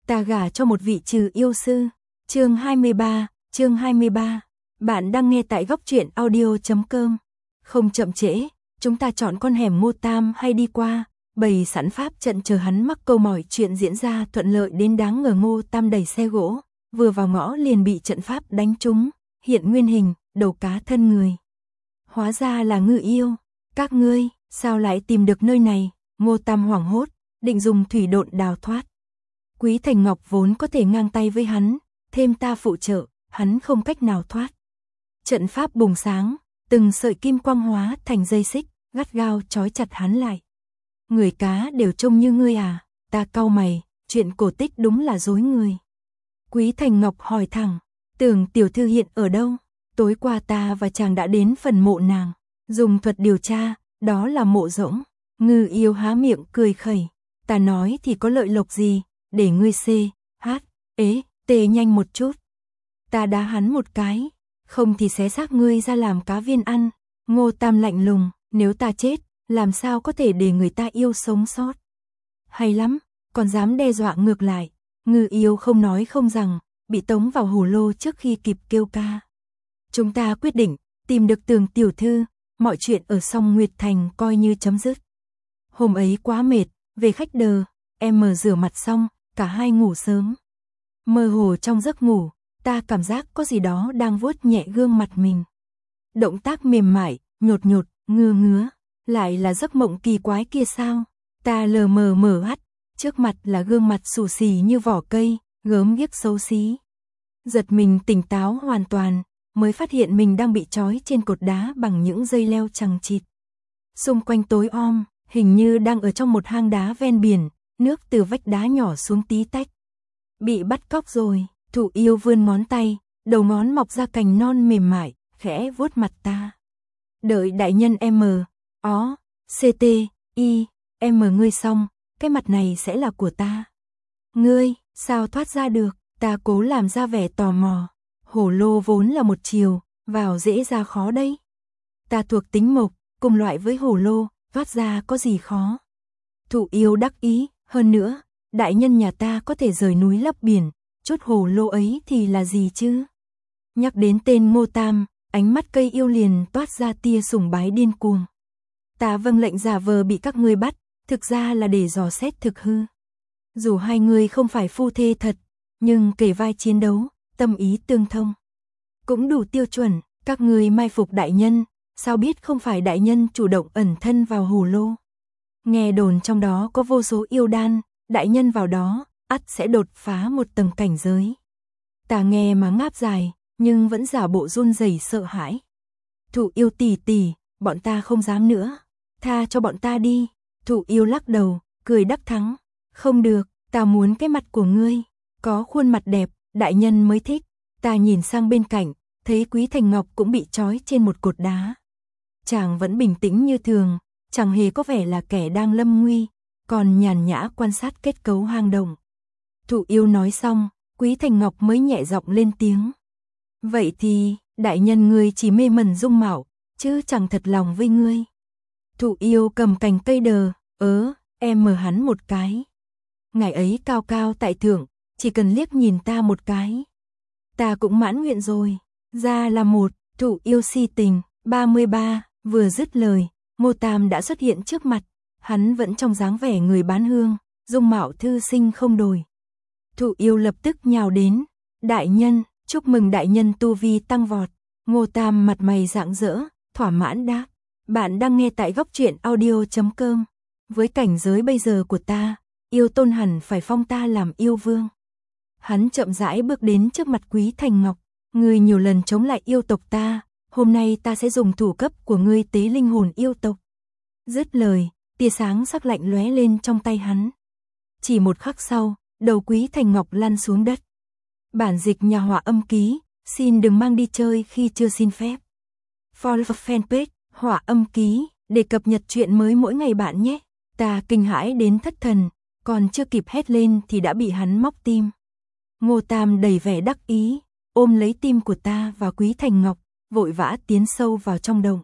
Ta gả cho một vị trừ yêu sư. Chương 23. Bạn đang nghe tại góc truyện audio.com. Không chậm trễ, chúng ta chọn con hẻm Ngô Tam hay đi qua, bày sẵn pháp trận chờ hắn mắc câu mỏi. Chuyện diễn ra thuận lợi đến đáng ngờ. Ngô Tam đẩy xe gỗ, vừa vào ngõ liền bị trận pháp đánh trúng, hiện nguyên hình, đầu cá thân người. Hóa ra là Ngư Yêu, các ngươi, sao lại tìm được nơi này? Ngô Tam hoảng hốt, định dùng thủy độn đào thoát. Quý Thành Ngọc vốn có thể ngang tay với hắn, thêm ta phụ trợ, hắn không cách nào thoát. Trận pháp bùng sáng, từng sợi kim quang hóa thành dây xích, gắt gao trói chặt hắn lại. Người cá đều trông như ngươi à? Ta cau mày, chuyện cổ tích đúng là dối người. Quý Thành Ngọc hỏi thẳng, Tưởng tiểu thư hiện ở đâu? Tối qua ta và chàng đã đến phần mộ nàng, dùng thuật điều tra, đó là mộ rỗng. Ngư Yêu há miệng cười khẩy, ta nói thì có lợi lộc gì, để ngươi tê nhanh một chút. Ta đá hắn một cái, không thì xé xác ngươi ra làm cá viên ăn. Ngô Tam lạnh lùng, nếu ta chết, làm sao có thể để người ta yêu sống sót? Hay lắm, còn dám đe dọa ngược lại. Ngư Yêu không nói không rằng, bị tống vào hồ lô trước khi kịp kêu ca. Chúng ta quyết định, tìm được Tường tiểu thư, mọi chuyện ở Song Nguyệt Thành coi như chấm dứt. Hôm ấy quá mệt, về khách đờ, em rửa mặt xong, cả hai ngủ sớm. Mơ hồ trong giấc ngủ, ta cảm giác có gì đó đang vuốt nhẹ gương mặt mình. Động tác mềm mại, nhột, ngứa, lại là giấc mộng kỳ quái kia sao? Ta lờ mờ mở mắt, trước mặt là gương mặt xù xì như vỏ cây, gớm ghiếc xấu xí. Giật mình tỉnh táo hoàn toàn, mới phát hiện mình đang bị trói trên cột đá bằng những dây leo chằng chịt. Xung quanh tối om, hình như đang ở trong một hang đá ven biển, nước từ vách đá nhỏ xuống tí tách. Bị bắt cóc rồi. Thụ Yêu vươn ngón tay, đầu ngón mọc ra cành non mềm mại, khẽ vuốt mặt ta. Đợi đại nhân ngươi xong, cái mặt này sẽ là của ta. Ngươi, sao thoát ra được? Ta cố làm ra vẻ tò mò. Hổ lô vốn là một chiều, vào dễ ra khó đấy. Ta thuộc tính mộc, cùng loại với hổ lô, thoát ra có gì khó. Thụ Yêu đắc ý, hơn nữa, đại nhân nhà ta có thể rời núi lấp biển, chút hồ lô ấy thì là gì chứ? Nhắc đến tên Ngô Tam, ánh mắt cây yêu liền toát ra tia sùng bái điên cuồng. Ta vâng lệnh giả vờ bị các ngươi bắt, thực ra là để dò xét thực hư. Dù hai người không phải phu thê thật, nhưng kể vai chiến đấu, tâm ý tương thông. Cũng đủ tiêu chuẩn, các ngươi mai phục đại nhân, sao biết không phải đại nhân chủ động ẩn thân vào hồ lô? Nghe đồn trong đó có vô số yêu đan, đại nhân vào đó, ắt sẽ đột phá một tầng cảnh giới. Ta nghe mà ngáp dài, nhưng vẫn giả bộ run rẩy sợ hãi. Thụ Yêu tỷ, bọn ta không dám nữa. Tha cho bọn ta đi. Thụ Yêu lắc đầu, cười đắc thắng. Không được, ta muốn cái mặt của ngươi. Có khuôn mặt đẹp, đại nhân mới thích. Ta nhìn sang bên cạnh, thấy Quý Thành Ngọc cũng bị trói trên một cột đá. Chàng vẫn bình tĩnh như thường, chẳng hề có vẻ là kẻ đang lâm nguy, còn nhàn nhã quan sát kết cấu hang động. Thụ Yêu nói xong, Quý Thành Ngọc mới nhẹ giọng lên tiếng. Vậy thì, đại nhân ngươi chỉ mê mẩn dung mạo, chứ chẳng thật lòng với ngươi. Thụ Yêu cầm cành cây đờ, em mờ hắn một cái. Ngày ấy cao cao tại thượng, chỉ cần liếc nhìn ta một cái. Ta cũng mãn nguyện rồi, ra là một. Thụ Yêu si tình. 33, vừa dứt lời, Ngô Tam đã xuất hiện trước mặt. Hắn vẫn trong dáng vẻ người bán hương, dung mạo thư sinh không đổi. Thụ Yêu lập tức nhào đến. Đại nhân, chúc mừng đại nhân tu vi tăng vọt. Ngô Tam mặt mày rạng rỡ, thỏa mãn đáp. Bạn đang nghe tại góc truyện audio.com. Với cảnh giới bây giờ của ta, yêu tôn hẳn phải phong ta làm yêu vương. Hắn chậm rãi bước đến trước mặt Quý Thành Ngọc. Ngươi nhiều lần chống lại yêu tộc ta, hôm nay ta sẽ dùng thủ cấp của ngươi tế linh hồn yêu tộc. Dứt lời, tia sáng sắc lạnh lóe lên trong tay hắn. Chỉ một khắc sau, đầu Quý Thành Ngọc lăn xuống đất. Bản dịch nhà họa âm ký, xin đừng mang đi chơi khi chưa xin phép. Follow fanpage, họa âm ký, để cập nhật chuyện mới mỗi ngày bạn nhé. Ta kinh hãi đến thất thần, còn chưa kịp hét lên thì đã bị hắn móc tim. Ngô Tam đầy vẻ đắc ý, ôm lấy tim của ta và Quý Thành Ngọc, vội vã tiến sâu vào trong động.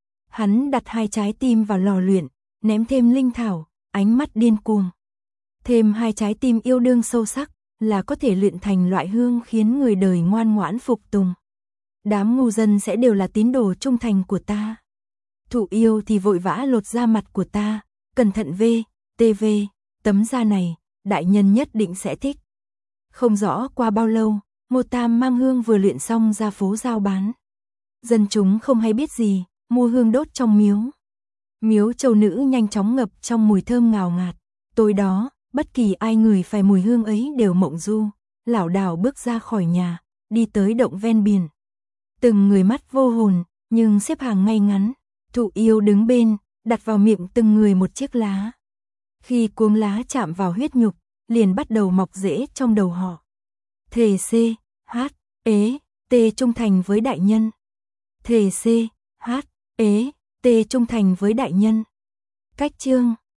Hắn đặt hai trái tim vào lò luyện, ném thêm linh thảo, ánh mắt điên cuồng. Thêm hai trái tim yêu đương sâu sắc, là có thể luyện thành loại hương khiến người đời ngoan ngoãn phục tùng. Đám ngu dân sẽ đều là tín đồ trung thành của ta. Thụ yêu thì vội vã lột da mặt của ta, cẩn thận TV, tấm da này, đại nhân nhất định sẽ thích. Không rõ qua bao lâu, Ngô Tam mang hương vừa luyện xong ra phố giao bán. Dân chúng không hay biết gì, mua hương đốt trong miếu. Miếu châu nữ nhanh chóng ngập trong mùi thơm ngào ngạt. Tối đó, bất kỳ ai ngửi phải mùi hương ấy đều mộng du, lảo đảo bước ra khỏi nhà, đi tới động ven biển. Từng người mắt vô hồn, nhưng xếp hàng ngay ngắn. Thụ yêu đứng bên, đặt vào miệng từng người một chiếc lá. Khi cuống lá chạm vào huyết nhục, liền bắt đầu mọc rễ trong đầu họ. Thề trung thành với đại nhân. Thề trung thành với đại nhân. Cách chương